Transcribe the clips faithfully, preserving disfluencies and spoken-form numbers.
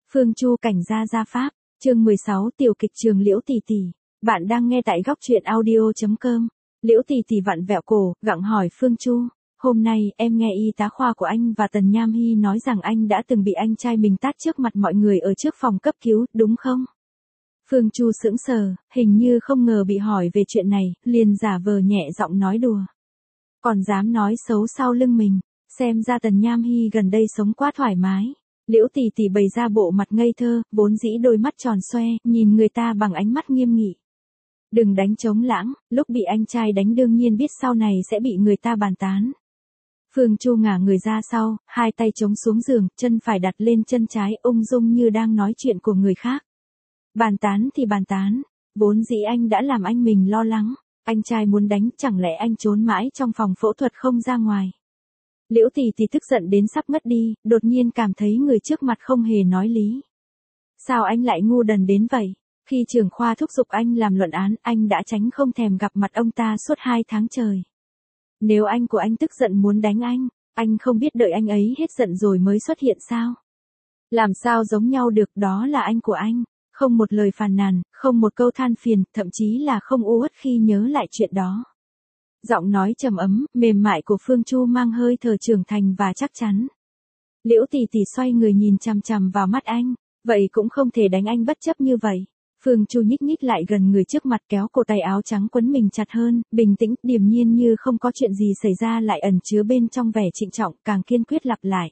Phương Chu cảnh gia gia pháp, chương mười sáu tiểu kịch trường Liễu Tỷ Tỷ. Bạn đang nghe tại góc truyện audio chấm com. Liễu Tỷ Tỷ vặn vẹo cổ, gặng hỏi Phương Chu. Hôm nay em nghe y tá khoa của anh và Tần Nham Hy nói rằng anh đã từng bị anh trai mình tát trước mặt mọi người ở trước phòng cấp cứu, đúng không? Phương Chu sững sờ, hình như không ngờ bị hỏi về chuyện này, liền giả vờ nhẹ giọng nói đùa. Còn dám nói xấu sau lưng mình, xem ra Tần Nham Hy gần đây sống quá thoải mái. Liễu Tỷ Tỷ bày ra bộ mặt ngây thơ, vốn dĩ đôi mắt tròn xoe, nhìn người ta bằng ánh mắt nghiêm nghị. Đừng đánh trống lãng, lúc bị anh trai đánh đương nhiên biết sau này sẽ bị người ta bàn tán. Phương Chu ngả người ra sau, hai tay chống xuống giường, chân phải đặt lên chân trái, ung dung như đang nói chuyện của người khác. Bàn tán thì bàn tán, vốn dĩ anh đã làm anh mình lo lắng, anh trai muốn đánh, chẳng lẽ anh trốn mãi trong phòng phẫu thuật không ra ngoài. Liễu Tỷ Tỷ tức giận đến sắp ngất đi, đột nhiên cảm thấy người trước mặt không hề nói lý. Sao anh lại ngu đần đến vậy? Khi trưởng khoa thúc giục anh làm luận án, anh đã tránh không thèm gặp mặt ông ta suốt hai tháng trời. Nếu anh của anh tức giận muốn đánh anh, anh không biết đợi anh ấy hết giận rồi mới xuất hiện sao? Làm sao giống nhau được, đó là anh của anh, không một lời phàn nàn, không một câu than phiền, thậm chí là không u uất khi nhớ lại chuyện đó. Giọng nói trầm ấm, mềm mại của Phương Chu mang hơi thở trưởng thành và chắc chắn. Liễu Tỷ Tỷ xoay người nhìn chằm chằm vào mắt anh, vậy cũng không thể đánh anh bất chấp như vậy. Phương Chu nhích nhích lại gần người trước mặt, kéo cổ tay áo trắng quấn mình chặt hơn, bình tĩnh, điềm nhiên như không có chuyện gì xảy ra, lại ẩn chứa bên trong vẻ trịnh trọng, càng kiên quyết lặp lại.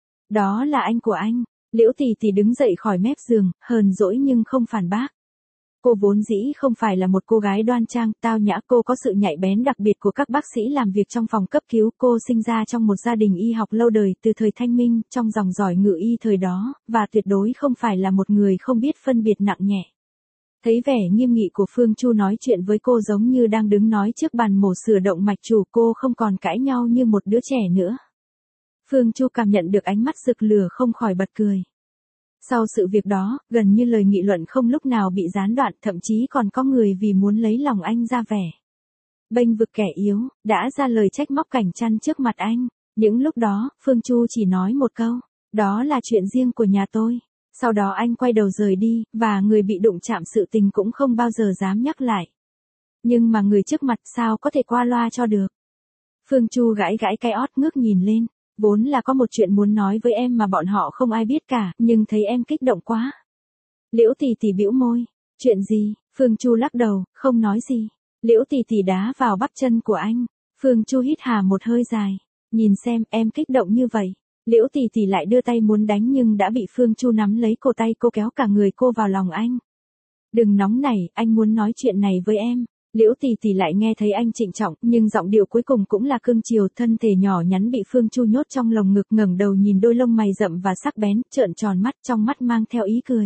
Đó là anh của anh. Liễu Tỷ Tỷ đứng dậy khỏi mép giường, hờn dỗi nhưng không phản bác. Cô vốn dĩ không phải là một cô gái đoan trang, tao nhã, cô có sự nhạy bén đặc biệt của các bác sĩ làm việc trong phòng cấp cứu, cô sinh ra trong một gia đình y học lâu đời từ thời Thanh Minh, trong dòng dõi ngự y thời đó, và tuyệt đối không phải là một người không biết phân biệt nặng nhẹ. Thấy vẻ nghiêm nghị của Phương Chu nói chuyện với cô giống như đang đứng nói trước bàn mổ sửa động mạch chủ, cô không còn cãi nhau như một đứa trẻ nữa. Phương Chu cảm nhận được ánh mắt rực lửa không khỏi bật cười. Sau sự việc đó, gần như lời nghị luận không lúc nào bị gián đoạn, thậm chí còn có người vì muốn lấy lòng anh ra vẻ bênh vực kẻ yếu, đã ra lời trách móc cảnh chăn trước mặt anh. Những lúc đó, Phương Chu chỉ nói một câu, đó là chuyện riêng của nhà tôi. Sau đó anh quay đầu rời đi, và người bị đụng chạm sự tình cũng không bao giờ dám nhắc lại. Nhưng mà người trước mặt sao có thể qua loa cho được. Phương Chu gãi gãi cái ót, ngước nhìn lên. Vốn là có một chuyện muốn nói với em mà bọn họ không ai biết cả, nhưng thấy em kích động quá. Liễu Tỷ Tỷ bĩu môi. Chuyện gì? Phương Chu lắc đầu, không nói gì. Liễu Tỷ Tỷ đá vào bắp chân của anh. Phương Chu hít hà một hơi dài. Nhìn xem, em kích động như vậy. Liễu Tỷ Tỷ lại đưa tay muốn đánh nhưng đã bị Phương Chu nắm lấy cổ tay, cô kéo cả người cô vào lòng anh. Đừng nóng nảy, anh muốn nói chuyện này với em. Liễu Tỷ Tỷ lại nghe thấy anh trịnh trọng, nhưng giọng điệu cuối cùng cũng là cương chiều, thân thể nhỏ nhắn bị Phương Chu nhốt trong lồng ngực, ngẩng đầu nhìn đôi lông mày rậm và sắc bén, trợn tròn mắt, trong mắt mang theo ý cười.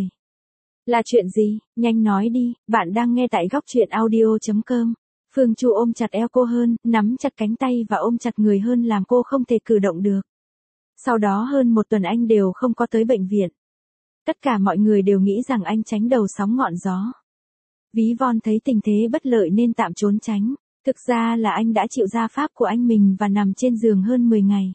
Là chuyện gì? Nhanh nói đi, bạn đang nghe tại góc truyện audio chấm com. Phương Chu ôm chặt eo cô hơn, nắm chặt cánh tay và ôm chặt người hơn làm cô không thể cử động được. Sau đó hơn một tuần anh đều không có tới bệnh viện. Tất cả mọi người đều nghĩ rằng anh tránh đầu sóng ngọn gió. Ví von thấy tình thế bất lợi nên tạm trốn tránh. Thực ra là anh đã chịu gia pháp của anh mình và nằm trên giường hơn mười ngày.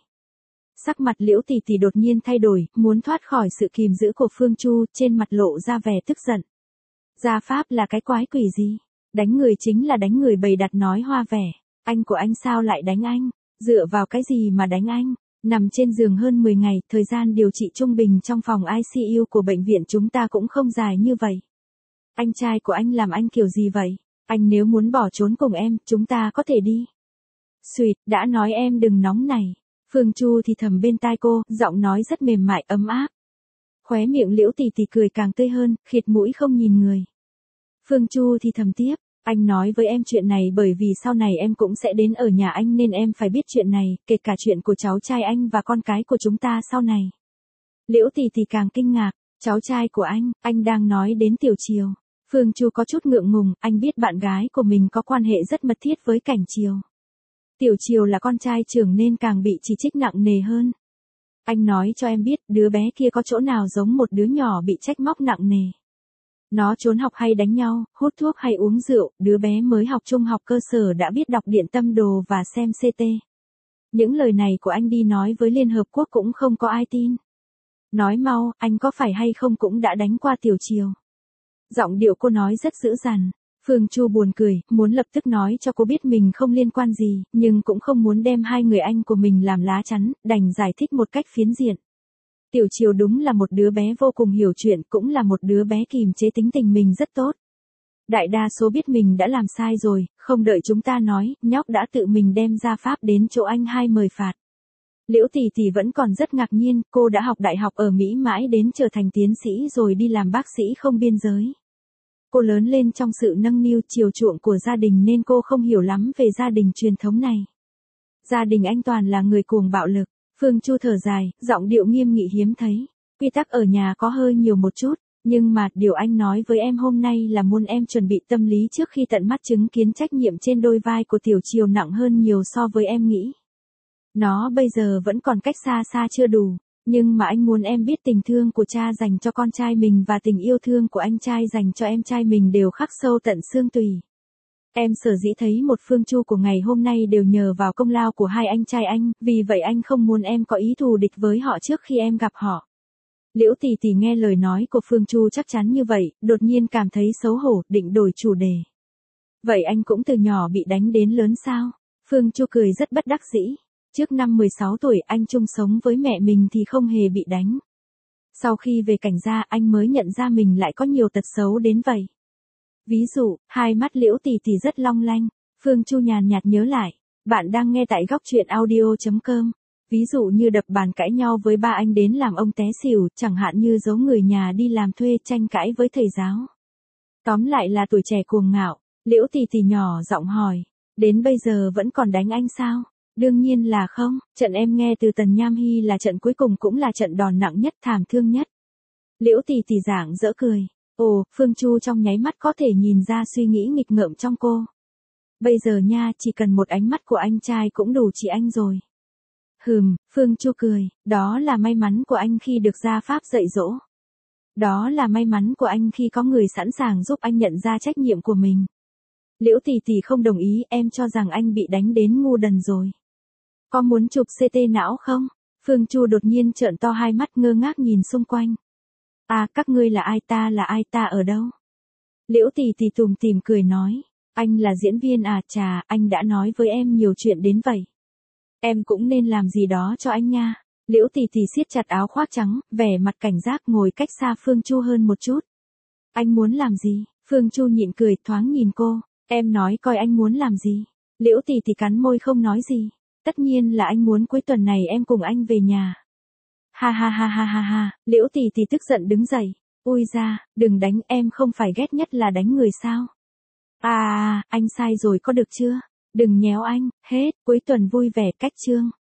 Sắc mặt Liễu Tỷ Tỷ đột nhiên thay đổi, muốn thoát khỏi sự kìm giữ của Phương Chu, trên mặt lộ ra vẻ tức giận. Gia pháp là cái quái quỷ gì? Đánh người chính là đánh người, bày đặt nói hoa vẻ. Anh của anh sao lại đánh anh? Dựa vào cái gì mà đánh anh? Nằm trên giường hơn mười ngày, thời gian điều trị trung bình trong phòng i xê u của bệnh viện chúng ta cũng không dài như vậy. Anh trai của anh làm anh kiểu gì vậy? Anh nếu muốn bỏ trốn cùng em, chúng ta có thể đi. Xuyệt, đã nói em đừng nóng này. Phương Chu thì thầm bên tai cô, giọng nói rất mềm mại, ấm áp. Khóe miệng Liễu Tỷ Tỷ cười càng tươi hơn, khịt mũi không nhìn người. Phương Chu thì thầm tiếp, anh nói với em chuyện này bởi vì sau này em cũng sẽ đến ở nhà anh nên em phải biết chuyện này, kể cả chuyện của cháu trai anh và con cái của chúng ta sau này. Liễu Tỷ Tỷ càng kinh ngạc, cháu trai của anh, anh đang nói đến Tiểu Triều. Phương Chu có chút ngượng ngùng, anh biết bạn gái của mình có quan hệ rất mật thiết với Cảnh Triều. Tiểu Triều là con trai trưởng nên càng bị chỉ trích nặng nề hơn. Anh nói cho em biết, đứa bé kia có chỗ nào giống một đứa nhỏ bị trách móc nặng nề. Nó trốn học hay đánh nhau, hút thuốc hay uống rượu, đứa bé mới học trung học cơ sở đã biết đọc điện tâm đồ và xem xê tê. Những lời này của anh đi nói với Liên Hợp Quốc cũng không có ai tin. Nói mau, anh có phải hay không cũng đã đánh qua Tiểu Chiều. Giọng điệu cô nói rất dữ dằn. Phương Chu buồn cười, muốn lập tức nói cho cô biết mình không liên quan gì, nhưng cũng không muốn đem hai người anh của mình làm lá chắn, đành giải thích một cách phiến diện. Tiểu Chiều đúng là một đứa bé vô cùng hiểu chuyện, cũng là một đứa bé kìm chế tính tình mình rất tốt. Đại đa số biết mình đã làm sai rồi, không đợi chúng ta nói, nhóc đã tự mình đem ra pháp đến chỗ anh hai mời phạt. Liễu Tỷ Tỷ vẫn còn rất ngạc nhiên, cô đã học đại học ở Mỹ mãi đến trở thành tiến sĩ rồi đi làm bác sĩ không biên giới. Cô lớn lên trong sự nâng niu chiều chuộng của gia đình nên cô không hiểu lắm về gia đình truyền thống này. Gia đình anh toàn là người cuồng bạo lực. Phương Chu thở dài, giọng điệu nghiêm nghị hiếm thấy. Quy tắc ở nhà có hơi nhiều một chút, nhưng mà điều anh nói với em hôm nay là muốn em chuẩn bị tâm lý trước khi tận mắt chứng kiến trách nhiệm trên đôi vai của Tiểu Chiều nặng hơn nhiều so với em nghĩ. Nó bây giờ vẫn còn cách xa xa chưa đủ, nhưng mà anh muốn em biết tình thương của cha dành cho con trai mình và tình yêu thương của anh trai dành cho em trai mình đều khắc sâu tận xương tủy. Em sở dĩ thấy một Phương Chu của ngày hôm nay đều nhờ vào công lao của hai anh trai anh, vì vậy anh không muốn em có ý thù địch với họ trước khi em gặp họ. Liễu Tỷ Tỷ nghe lời nói của Phương Chu chắc chắn như vậy, đột nhiên cảm thấy xấu hổ, định đổi chủ đề. Vậy anh cũng từ nhỏ bị đánh đến lớn sao? Phương Chu cười rất bất đắc dĩ. Trước năm mười sáu tuổi anh chung sống với mẹ mình thì không hề bị đánh. Sau khi về cảnh gia anh mới nhận ra mình lại có nhiều tật xấu đến vậy. Ví dụ, hai mắt Liễu Tỷ Tỷ rất long lanh. Phương Chu nhàn nhạt nhớ lại. Bạn đang nghe tại góc truyện audio chấm com. Ví dụ như đập bàn cãi nhau với ba anh đến làm ông té xỉu, chẳng hạn như giấu người nhà đi làm thuê tranh cãi với thầy giáo. Tóm lại là tuổi trẻ cuồng ngạo. Liễu Tỷ Tỷ nhỏ giọng hỏi. Đến bây giờ vẫn còn đánh anh sao? Đương nhiên là không, trận em nghe từ Tần Nham Hy là trận cuối cùng cũng là trận đòn nặng nhất thảm thương nhất. Liễu Tỷ Tỷ giảng dỡ cười. Ồ, Phương Chu trong nháy mắt có thể nhìn ra suy nghĩ nghịch ngợm trong cô. Bây giờ nha, chỉ cần một ánh mắt của anh trai cũng đủ trị anh rồi. Hừm, Phương Chu cười, đó là may mắn của anh khi được gia pháp dạy dỗ. Đó là may mắn của anh khi có người sẵn sàng giúp anh nhận ra trách nhiệm của mình. Liễu Tỷ Tỷ không đồng ý, em cho rằng anh bị đánh đến ngu đần rồi. Có muốn chụp xê tê não không? Phương Chu đột nhiên trợn to hai mắt ngơ ngác nhìn xung quanh. À, các ngươi là ai, ta là ai, ta ở đâu? Liễu Tỷ Tỷ tủm tỉm cười nói. Anh là diễn viên à, chà, anh đã nói với em nhiều chuyện đến vậy. Em cũng nên làm gì đó cho anh nha. Liễu Tỷ Tỷ siết chặt áo khoác trắng, vẻ mặt cảnh giác ngồi cách xa Phương Chu hơn một chút. Anh muốn làm gì? Phương Chu nhịn cười, thoáng nhìn cô. Em nói coi anh muốn làm gì? Liễu Tỷ Tỷ cắn môi không nói gì. Tất nhiên là anh muốn cuối tuần này em cùng anh về nhà. Ha ha ha ha ha ha, Liễu Tỷ Tỷ tức giận đứng dậy. Ui ra, đừng đánh, em không phải ghét nhất là đánh người sao? À, anh sai rồi có được chưa? Đừng nhéo anh, hết, cuối tuần vui vẻ cách chương.